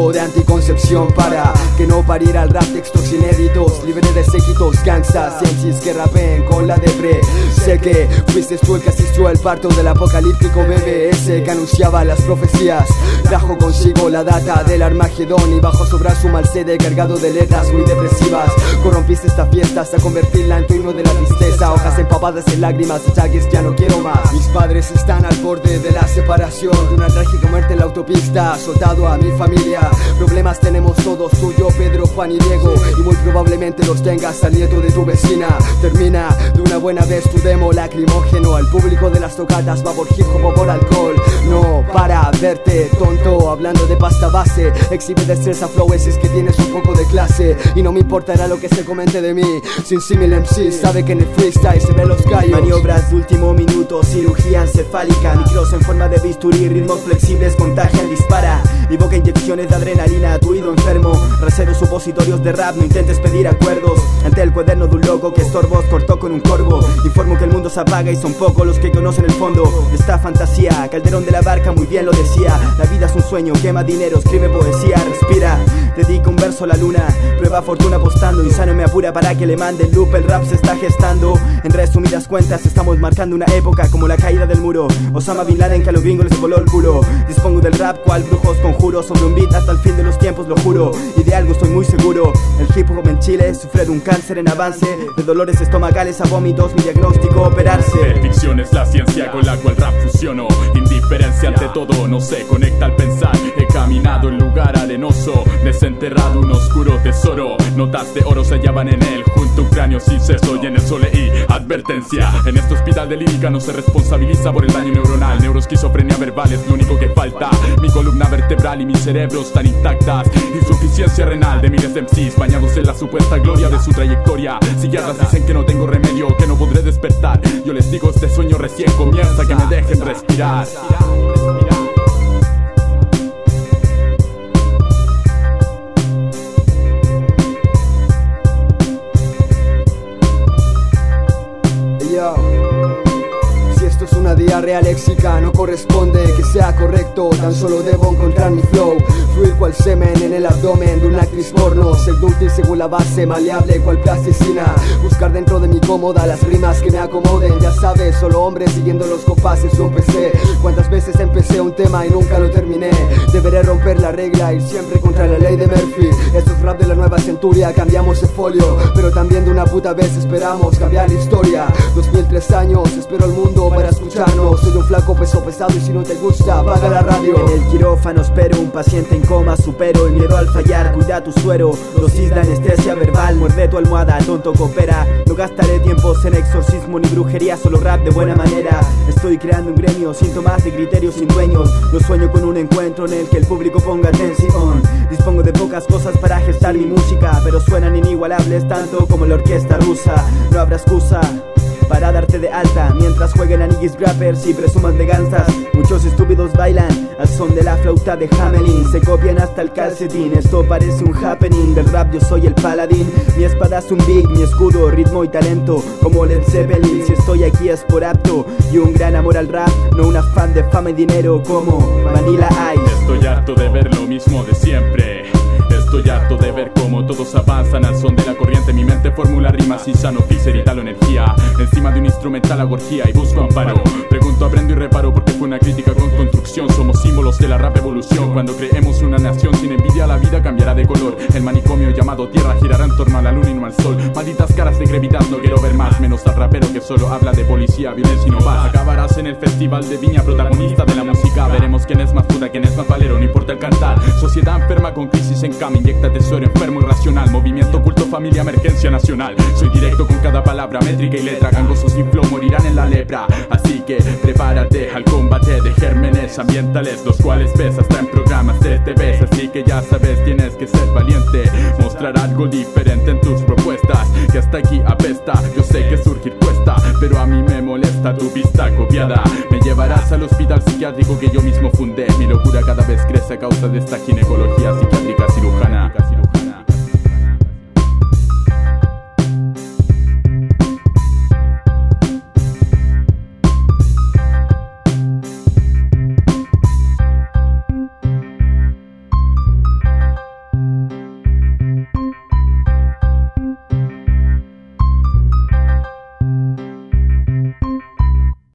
método de anticoncepción para que no pariera el rap, textos inéditos, libre de séquitos, gangsters, MCs que rapeen con la depre. Sé que fuiste tú el que asistió al parto del apocalíptico BBS que anunciaba las profecías. Trajo consigo la data del Armagedón y bajo su brazo un mal CD cargado de letras muy depresivas. Corrompiste esta fiesta hasta convertirla en tu himno de la tristeza. Hojas empapadas en lágrimas, ataques, ya no quiero más. Mis padres están al borde de la separación, de una trágica muerte en la autopista. Soltado a mi familia, problemas tenemos todos, tú, yo, Pedro, Juan y Diego, y muy probablemente los tengas al nieto de tu vecina. Termina de una buena vez tu demo lacrimógeno. Al público de las tocatas va por hip hop o por alcohol. No para verte tonto hablando de pasta base. Exhibe destreza flow si es que tienes un poco de clase. Y no me importará lo que se comente de mí. Sin símil MC sabe que en el freestyle se ven los gallos. Maniobras de último minuto, cirugía encefálica, micros en forma de bisturí, ritmos flexibles contagian, dispara. Mi boca inyecciones de adrenalina, tu oído enfermo. Rasero supositorios de rap, no intentes pedir acuerdos. Ante el cuaderno de un loco que estorbos cortó con un corvo. Informo que el mundo se apaga y son pocos los que conocen el fondo de esta fantasía. Calderón de la Barca muy bien lo decía. La vida es un sueño, quema dinero, escribe poesía, respira. Dedica un verso a la luna, prueba fortuna apostando. Insano me apura para que le mande el loop, el rap se está gestando. En resumidas cuentas estamos marcando una época como la caída del muro. Osama Bin Laden que a los gringos les voló el culo. Dispongo del rap cual brujos conjuro, sobre un beat hasta el fin de los tiempos lo juro. Y de algo estoy muy seguro, el hip hop en Chile sufre de un cáncer en avance. De dolores estomacales a vómitos, mi diagnóstico operarse. Ficción es la ciencia con la cual rap fusiono. Indiferencia ante todo, no se conecta al pensar. He caminado en lugar arenoso, desenterrado un oscuro tesoro. Notas de oro se hallaban en él, junto a un cráneo sin seso. Y en el sol leí advertencia: en este hospital de lírica no se responsabiliza por el daño neuronal. Neuroesquizofrenia verbal es lo único que falta. Mi columna vertebral y mi cerebro están intactas. Insuficiencia renal de miles de MCs bañados en la supuesta gloria de su trayectoria. Psiquiatras dicen que no tengo remedio, que no podré despertar. Yo les digo este sueño recién comienza, que me dejen respirar. Si esto es una diarrea léxica, no corresponde que sea correcto. Tan solo debo encontrar mi flow, fluir cual semen en el abdomen de una actriz porno. Ser dúctil según la base, maleable cual plasticina. Buscar dentro de mi cómoda las rimas que me acomoden. Ya sabes, solo hombres siguiendo los compases de un PC. Cuántas veces empecé un tema y nunca lo terminé. Deberé romper la regla, ir siempre contra la ley de Murphy. Esto es rap de la nueva centuria, cambiamos el folio. Pero también de una puta vez esperamos cambiar la historia. 2003 años, espero el mundo para escucharnos. Soy un flaco peso pesado y si no te gusta, apaga la radio. En el quirófano espero un paciente en coma, supero el miedo al fallar, cuida tu suero. Dosis de anestesia verbal, muerde tu almohada, tonto coopera. No gastaré tiempos en exorcismo ni brujería, solo rap de buena manera. Estoy creando un gremio, síntomas de criterios sin dueños. Yo sueño con un encuentro en el que el público ponga atención. Dispongo de pocas cosas para gestar mi música, pero suenan inigualables tanto como la orquesta rusa. No habrá excusa para darte de alta mientras jueguen a niggas grappers y presuman de gansas. Muchos estúpidos bailan al son de la flauta de Hamelin, se copian hasta el calcetín. Esto parece un happening, del rap yo soy el paladín. Mi espada es un beat, mi escudo, ritmo y talento, como Led Zeppelin. Si estoy aquí es por apto y un gran amor al rap, no un afán de fama y dinero como Vanilla Ice. Estoy harto de ver lo mismo de siempre. Estoy harto de ver cómo todos avanzan al son de la corriente. Mi mente formula rimas insano, físer y tal energía. Encima de un instrumental hago orgía y busco amparo. Pregunto, aprendo y reparo porque fue una crítica con construcción. Somos símbolos de la rap evolución. Cuando creemos una nación sin envidia, la vida cambiará de color. El manicomio llamado tierra girará en torno a la luna y no al sol. Malditas caras de gravedad, no quiero ver más. Menos al rapero que solo habla de policía, violencia y no paz. Acabarás en el festival de Viña, protagonista de la música. Veremos quién es más puta, quién es más valero, no importa el cantar. Sociedad enferma con crisis en cama, inyecta tesoro enfermo irracional. Movimiento culto, familia, emergencia nacional. Soy directo con cada palabra, métrica y letra. Gangosos sin flow morirán en la lepra. Así que prepárate al combate de gérmenes ambientales, los cuales ves hasta en programas de TV. Así que ya sabes, tienes que ser valiente, mostrar algo diferente en tus propuestas. Que hasta aquí apesta, yo sé que surgir cuesta, pero a mí me molesta tu vista copiada. Me llevarás al hospital psiquiátrico que yo mismo fundé. Mi locura cada vez crece a causa de esta ginecología psiquiátrica cirujana.